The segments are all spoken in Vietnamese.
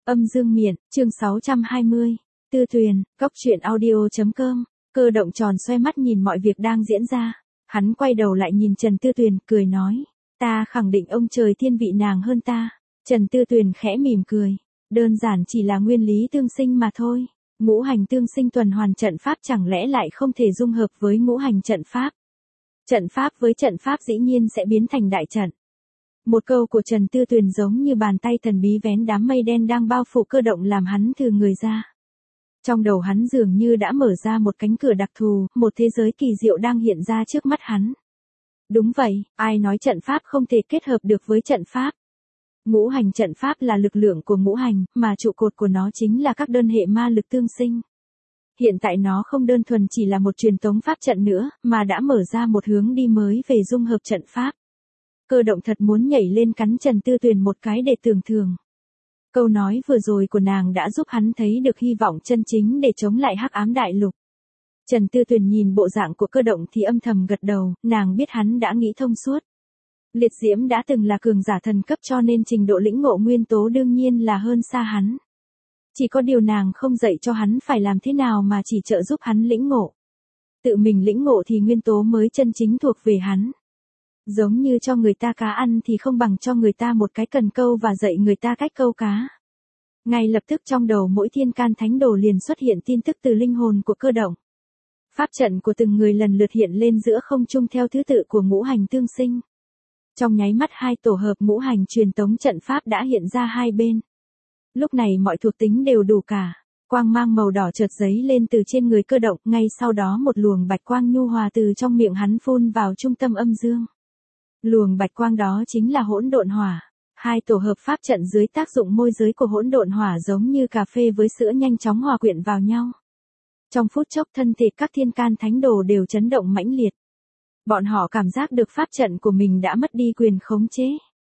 Âm dương miện, chương 620. Tư Tuyền, Cốc truyện audio.com. Cơ động tròn xoe mắt nhìn mọi việc đang diễn ra. Hắn quay đầu lại nhìn Trần Tư Tuyền, cười nói. Ta khẳng định ông trời thiên vị nàng hơn ta. Trần Tư Tuyền khẽ mỉm cười. Đơn giản chỉ là nguyên lý tương sinh mà thôi. Ngũ hành tương sinh tuần hoàn trận pháp chẳng lẽ lại không thể dung hợp với ngũ hành trận pháp. Trận pháp với trận pháp dĩ nhiên sẽ biến thành đại trận. Một câu của Trần Tư Tuyền giống như bàn tay thần bí vén đám mây đen đang bao phủ Cơ Động làm hắn thừ người ra. Trong đầu hắn dường như đã mở ra một cánh cửa đặc thù, một thế giới kỳ diệu đang hiện ra trước mắt hắn. Đúng vậy, ai nói trận pháp không thể kết hợp được với trận pháp. Ngũ hành trận pháp là lực lượng của ngũ hành, mà trụ cột của nó chính là các đơn hệ ma lực tương sinh. Hiện tại nó không đơn thuần chỉ là một truyền tống pháp trận nữa, mà đã mở ra một hướng đi mới về dung hợp trận pháp. Cơ Động thật muốn nhảy lên cắn Trần Tư Tuyền một cái để tưởng thưởng. Câu nói vừa rồi của nàng đã giúp hắn thấy được hy vọng chân chính để chống lại hắc ám đại lục. Trần Tư Tuyền nhìn bộ dạng của Cơ Động thì âm thầm gật đầu, nàng biết hắn đã nghĩ thông suốt. Liệt Diễm đã từng là cường giả thần cấp cho nên trình độ lĩnh ngộ nguyên tố đương nhiên là hơn xa hắn. Chỉ có điều nàng không dạy cho hắn phải làm thế nào mà chỉ trợ giúp hắn lĩnh ngộ. Tự mình lĩnh ngộ thì nguyên tố mới chân chính thuộc về hắn. Giống như cho người ta cá ăn thì không bằng cho người ta một cái cần câu và dạy người ta cách câu cá. Ngay lập tức trong đầu mỗi thiên can thánh đồ liền xuất hiện tin tức từ linh hồn của Cơ Động. Pháp trận của từng người lần lượt hiện lên giữa không trung theo thứ tự của ngũ hành tương sinh. Trong nháy mắt hai tổ hợp ngũ hành truyền tống trận pháp đã hiện ra hai bên. Lúc này mọi thuộc tính đều đủ cả. Quang mang màu đỏ chợt giấy lên từ trên người Cơ Động, ngay sau đó một luồng bạch quang nhu hòa từ trong miệng hắn phun vào trung tâm âm dương. Luồng bạch quang đó chính là hỗn độn hỏa. Hai tổ hợp pháp trận dưới tác dụng môi giới của hỗn độn hỏa giống như cà phê với sữa nhanh chóng hòa quyện vào nhau. Trong phút chốc thân thể các thiên can thánh đồ đều chấn động mãnh liệt. Bọn họ cảm giác được pháp trận của mình đã mất đi quyền khống chế.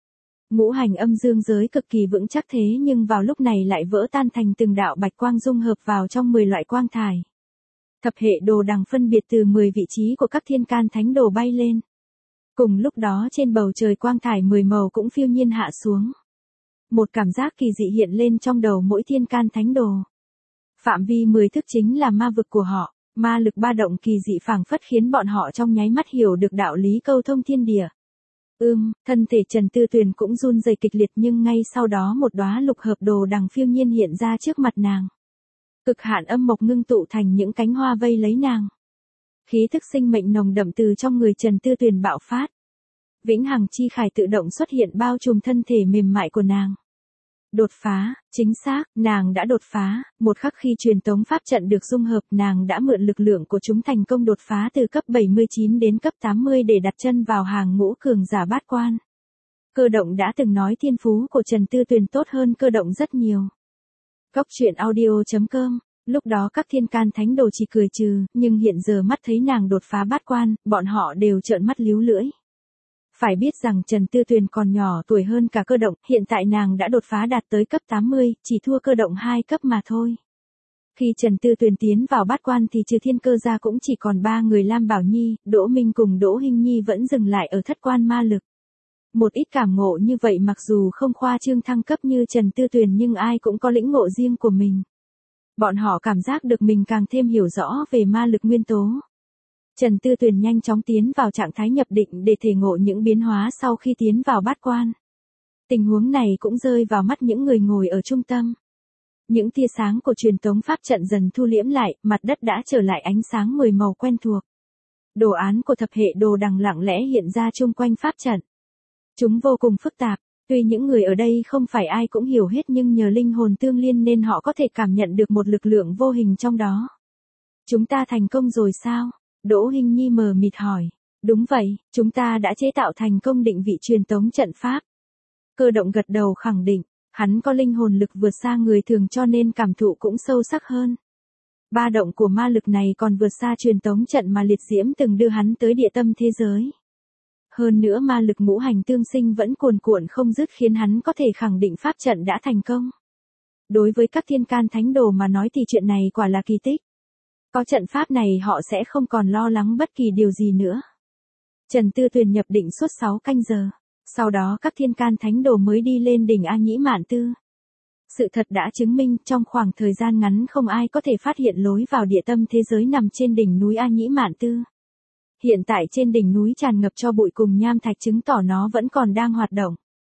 Ngũ hành âm dương giới cực kỳ vững chắc thế nhưng vào lúc này lại vỡ tan thành từng đạo bạch quang dung hợp vào trong 10 loại quang thải. Thập hệ đồ đằng phân biệt từ 10 vị trí của các thiên can thánh đồ bay lên. Cùng lúc đó trên bầu trời quang thải 10 màu cũng phiêu nhiên hạ xuống. Một cảm giác kỳ dị hiện lên trong đầu mỗi thiên can thánh đồ. Phạm vi 10 thức chính là ma vực của họ, ma lực ba động kỳ dị phảng phất khiến bọn họ trong nháy mắt hiểu được đạo lý câu thông thiên địa. Thân thể Trần Tư Tuyền cũng run rẩy kịch liệt nhưng ngay sau đó một đóa lục hợp đồ đằng phiêu nhiên hiện ra trước mặt nàng. Cực hạn âm mộc ngưng tụ thành những cánh hoa vây lấy nàng. Khí thức sinh mệnh nồng đậm từ trong người Trần Tư Tuyền bạo phát. Vĩnh hằng chi khải tự động xuất hiện bao trùm thân thể mềm mại của nàng. Đột phá, chính xác, nàng đã đột phá, một khắc khi truyền tống pháp trận được dung hợp nàng đã mượn lực lượng của chúng thành công đột phá từ cấp 79 đến cấp 80 để đặt chân vào hàng ngũ cường giả bát quan. Cơ Động đã từng nói thiên phú của Trần Tư Tuyền tốt hơn Cơ Động rất nhiều. Cốc truyện audio.com. Lúc đó các thiên can thánh đồ chỉ cười trừ, nhưng hiện giờ mắt thấy nàng đột phá bát quan, bọn họ đều trợn mắt líu lưỡi. Phải biết rằng Trần Tư Tuyền còn nhỏ tuổi hơn cả Cơ Động, hiện tại nàng đã đột phá đạt tới cấp 80, chỉ thua Cơ Động 2 cấp mà thôi. Khi Trần Tư Tuyền tiến vào bát quan thì trừ thiên cơ ra cũng chỉ còn 3 người Lam Bảo Nhi, Đỗ Minh cùng Đỗ Hinh Nhi vẫn dừng lại ở thất quan ma lực. Một ít cảm ngộ như vậy mặc dù không khoa trương thăng cấp như Trần Tư Tuyền nhưng ai cũng có lĩnh ngộ riêng của mình. Bọn họ cảm giác được mình càng thêm hiểu rõ về ma lực nguyên tố. Trần Tư Tuyền nhanh chóng tiến vào trạng thái nhập định để thể ngộ những biến hóa sau khi tiến vào bát quan. Tình huống này cũng rơi vào mắt những người ngồi ở trung tâm. Những tia sáng của truyền tống pháp trận dần thu liễm lại, mặt đất đã trở lại ánh sáng 10 màu quen thuộc. Đồ án của thập hệ đồ đằng lặng lẽ hiện ra chung quanh pháp trận. Chúng vô cùng phức tạp. Tuy những người ở đây không phải ai cũng hiểu hết nhưng nhờ linh hồn tương liên nên họ có thể cảm nhận được một lực lượng vô hình trong đó. Chúng ta thành công rồi sao? Đỗ Hinh Nhi mờ mịt hỏi. Đúng vậy, chúng ta đã chế tạo thành công định vị truyền tống trận pháp. Cơ Động gật đầu khẳng định, hắn có linh hồn lực vượt xa người thường cho nên cảm thụ cũng sâu sắc hơn. Ba động của ma lực này còn vượt xa truyền tống trận mà Liệt Diễm từng đưa hắn tới địa tâm thế giới. Hơn nữa ma lực ngũ hành tương sinh vẫn cuồn cuộn không dứt khiến hắn có thể khẳng định pháp trận đã thành công. Đối với các thiên can thánh đồ mà nói thì chuyện này quả là kỳ tích. Có trận pháp này họ sẽ không còn lo lắng bất kỳ điều gì nữa. Trần Tư Tuyền nhập định suốt 6 canh giờ. Sau đó các thiên can thánh đồ mới đi lên đỉnh A Nhĩ Mạn Tư. Sự thật đã chứng minh trong khoảng thời gian ngắn không ai có thể phát hiện lối vào địa tâm thế giới nằm trên đỉnh núi A Nhĩ Mạn Tư. Hiện tại trên đỉnh núi tràn ngập tro bụi cùng nham thạch chứng tỏ nó vẫn còn đang hoạt động.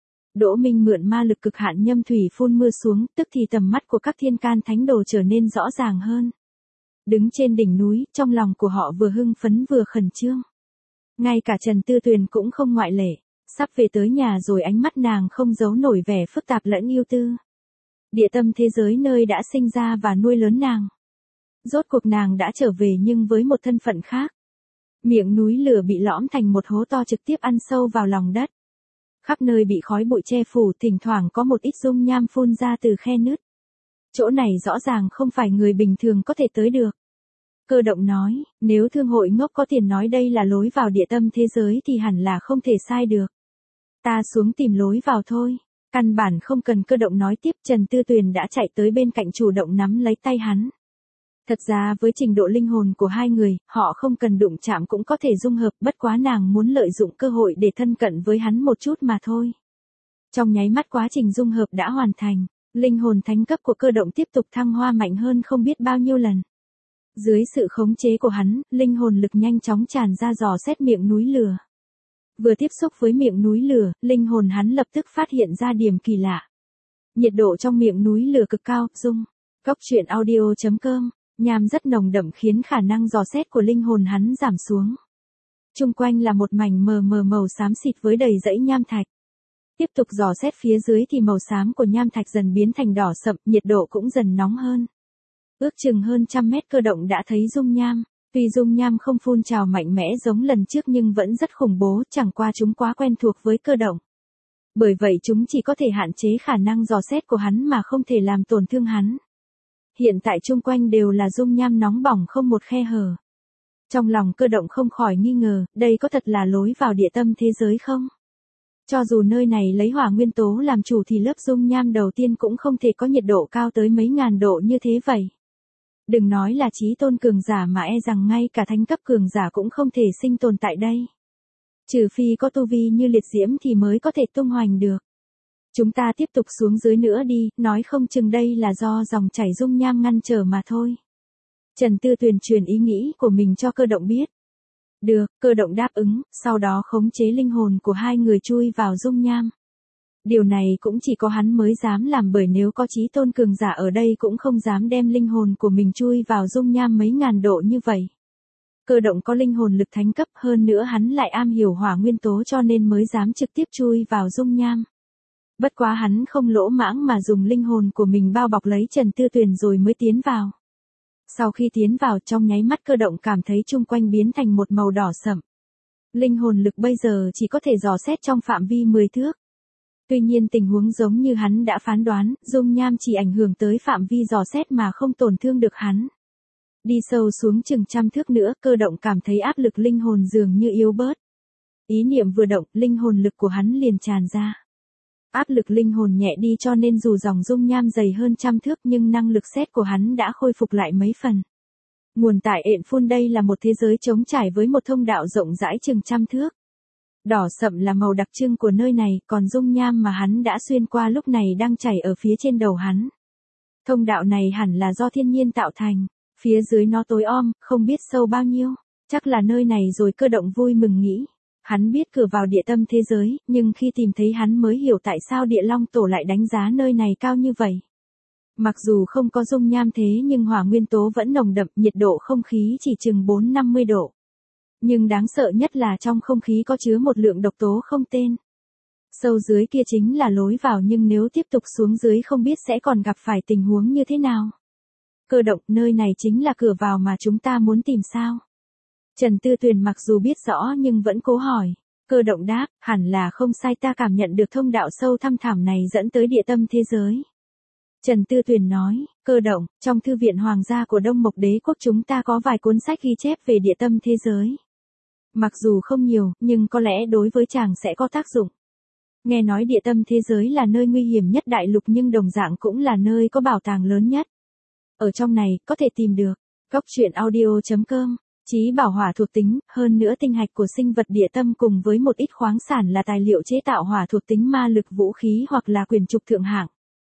Đỗ Minh mượn ma lực cực hạn nhâm thủy phun mưa xuống, tức thì tầm mắt của các thiên can thánh đồ trở nên rõ ràng hơn. Đứng trên đỉnh núi, trong lòng của họ vừa hưng phấn vừa khẩn trương. Ngay cả Trần Tư Tuyền cũng không ngoại lệ, sắp về tới nhà rồi ánh mắt nàng không giấu nổi vẻ phức tạp lẫn ưu tư. Địa tâm thế giới nơi đã sinh ra và nuôi lớn nàng. Rốt cuộc nàng đã trở về nhưng với một thân phận khác. Miệng núi lửa bị lõm thành một hố to trực tiếp ăn sâu vào lòng đất. Khắp nơi bị khói bụi che phủ, thỉnh thoảng có một ít dung nham phun ra từ khe nứt. Chỗ này rõ ràng không phải người bình thường có thể tới được. Cơ động nói, nếu thương hội ngốc có tiền nói đây là lối vào địa tâm thế giới thì hẳn là không thể sai được. Ta xuống tìm lối vào thôi. Căn bản không cần cơ động nói tiếp, Trần Tư Tuyền đã chạy tới bên cạnh chủ động nắm lấy tay hắn. Thật ra với trình độ linh hồn của hai người, họ không cần đụng chạm cũng có thể dung hợp, bất quá nàng muốn lợi dụng cơ hội để thân cận với hắn một chút mà thôi. Trong nháy mắt quá trình dung hợp đã hoàn thành, linh hồn thánh cấp của cơ động tiếp tục thăng hoa mạnh hơn không biết bao nhiêu lần. Dưới sự khống chế của hắn, linh hồn lực nhanh chóng tràn ra dò xét miệng núi lửa. Vừa tiếp xúc với miệng núi lửa, linh hồn hắn lập tức phát hiện ra điểm kỳ lạ. Nhiệt độ trong miệng núi lửa cực cao, Cốc truyện audio.com, nham rất nồng đậm khiến khả năng dò xét của linh hồn hắn giảm xuống. Chung quanh là một mảnh mờ mờ màu xám xịt với đầy dãy nham thạch. Tiếp tục dò xét phía dưới thì màu xám của nham thạch dần biến thành đỏ sậm, nhiệt độ cũng dần nóng hơn. Ước chừng hơn 100 mét cơ động đã thấy dung nham. Tuy dung nham không phun trào mạnh mẽ giống lần trước nhưng vẫn rất khủng bố, chẳng qua chúng quá quen thuộc với cơ động. Bởi vậy chúng chỉ có thể hạn chế khả năng dò xét của hắn mà không thể làm tổn thương hắn. Hiện tại chung quanh đều là dung nham nóng bỏng không một khe hở. Trong lòng cơ động không khỏi nghi ngờ, đây có thật là lối vào địa tâm thế giới không? Cho dù nơi này lấy hỏa nguyên tố làm chủ thì lớp dung nham đầu tiên cũng không thể có nhiệt độ cao tới mấy ngàn độ như thế vậy. Đừng nói là chí tôn cường giả mà e rằng ngay cả thánh cấp cường giả cũng không thể sinh tồn tại đây. Trừ phi có tu vi như liệt diễm thì mới có thể tung hoành được. Chúng ta tiếp tục xuống dưới nữa đi, nói không chừng đây là do dòng chảy dung nham ngăn trở mà thôi. Trần Tư Tuyền truyền ý nghĩ của mình cho cơ động biết. Được, cơ động đáp ứng, sau đó khống chế linh hồn của hai người chui vào dung nham. Điều này cũng chỉ có hắn mới dám làm, bởi nếu có chí tôn cường giả ở đây cũng không dám đem linh hồn của mình chui vào dung nham mấy ngàn độ như vậy. Cơ động có linh hồn lực thánh cấp, hơn nữa hắn lại am hiểu hỏa nguyên tố cho nên mới dám trực tiếp chui vào dung nham. Bất quá hắn không lỗ mãng mà dùng linh hồn của mình bao bọc lấy Trần Tư Tuyền rồi mới tiến vào. Sau khi tiến vào, trong nháy mắt cơ động cảm thấy chung quanh biến thành một màu đỏ sậm. Linh hồn lực bây giờ chỉ có thể dò xét trong phạm vi 10 thước. Tuy nhiên tình huống giống như hắn đã phán đoán, dung nham chỉ ảnh hưởng tới phạm vi dò xét mà không tổn thương được hắn. Đi sâu xuống chừng 100 thước nữa, cơ động cảm thấy áp lực linh hồn dường như yếu bớt. Ý niệm vừa động, linh hồn lực của hắn liền tràn ra. Áp lực linh hồn nhẹ đi cho nên dù dòng dung nham dày hơn 100 thước nhưng năng lực xét của hắn đã khôi phục lại mấy phần. Nguồn tại ện phun đây là một thế giới trống trải với một thông đạo rộng rãi chừng 100 thước. Đỏ sậm là màu đặc trưng của nơi này, còn dung nham mà hắn đã xuyên qua lúc này đang chảy ở phía trên đầu hắn. Thông đạo này hẳn là do thiên nhiên tạo thành, phía dưới nó tối om, không biết sâu bao nhiêu, chắc là nơi này rồi. Cơ động vui mừng nghĩ. Hắn biết cửa vào địa tâm thế giới, nhưng khi tìm thấy hắn mới hiểu tại sao địa long tổ lại đánh giá nơi này cao như vậy. Mặc dù không có dung nham thế nhưng hỏa nguyên tố vẫn nồng đậm, nhiệt độ không khí chỉ chừng 450 độ. Nhưng đáng sợ nhất là trong không khí có chứa một lượng độc tố không tên. Sâu dưới kia chính là lối vào, nhưng nếu tiếp tục xuống dưới không biết sẽ còn gặp phải tình huống như thế nào. Cơ động, nơi này chính là cửa vào mà chúng ta muốn tìm sao? Trần Tư Tuyền mặc dù biết rõ nhưng vẫn cố hỏi. Cơ động đáp, hẳn là không sai, ta cảm nhận được thông đạo sâu thăm thẳm này dẫn tới địa tâm thế giới. Trần Tư Tuyền nói, cơ động, trong thư viện hoàng gia của Đông Mộc Đế quốc chúng ta có vài cuốn sách ghi chép về địa tâm thế giới. Mặc dù không nhiều, nhưng có lẽ đối với chàng sẽ có tác dụng. Nghe nói địa tâm thế giới là nơi nguy hiểm nhất đại lục nhưng đồng dạng cũng là nơi có bảo tàng lớn nhất. Ở trong này, có thể tìm được. Cốc truyện audio.com, chí bảo hỏa thuộc tính, hơn nữa tinh hạch của sinh vật địa tâm cùng với một ít khoáng sản là tài liệu chế tạo hỏa thuộc tính ma lực vũ khí hoặc là quyền trục thượng hạng.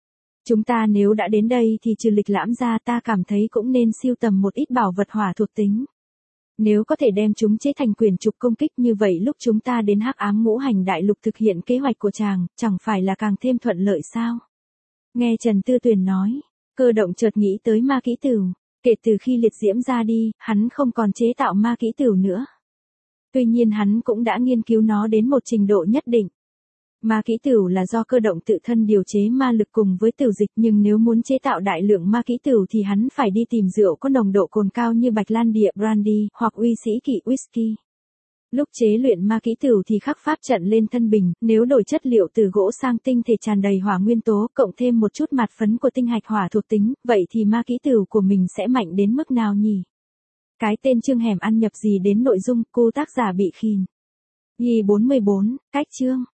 Chúng ta nếu đã đến đây thì trừ lịch lãm ra ta cảm thấy cũng nên sưu tầm một ít bảo vật hỏa thuộc tính. Nếu có thể đem chúng chế thành quyền trục công kích như vậy lúc chúng ta đến Hắc Ám Ngũ Hành Đại Lục thực hiện kế hoạch của chàng, chẳng phải là càng thêm thuận lợi sao? Nghe Trần Tư Tuyền nói, Cơ Động chợt nghĩ tới ma kỹ tửu. Kể từ khi liệt diễm ra đi, hắn không còn chế tạo ma kỹ tửu nữa. Tuy nhiên hắn cũng đã nghiên cứu nó đến một trình độ nhất định. Ma kỹ tửu là do Cơ Động tự thân điều chế ma lực cùng với tửu dịch, nhưng nếu muốn chế tạo đại lượng ma kỹ tửu thì hắn phải đi tìm rượu có nồng độ cồn cao như Bạch Lan Địa Brandy hoặc Uy Sĩ Kỵ Whisky. Lúc chế luyện ma kỹ tửu thì khắc pháp trận lên thân bình, nếu đổi chất liệu từ gỗ sang tinh thể tràn đầy hỏa nguyên tố, cộng thêm một chút mạt phấn của tinh hạch hỏa thuộc tính, vậy thì ma kỹ tửu của mình sẽ mạnh đến mức nào nhỉ? Cái tên chương hẻm ăn nhập gì đến nội dung, cô tác giả bị khìn. Nhi 44, cách chương.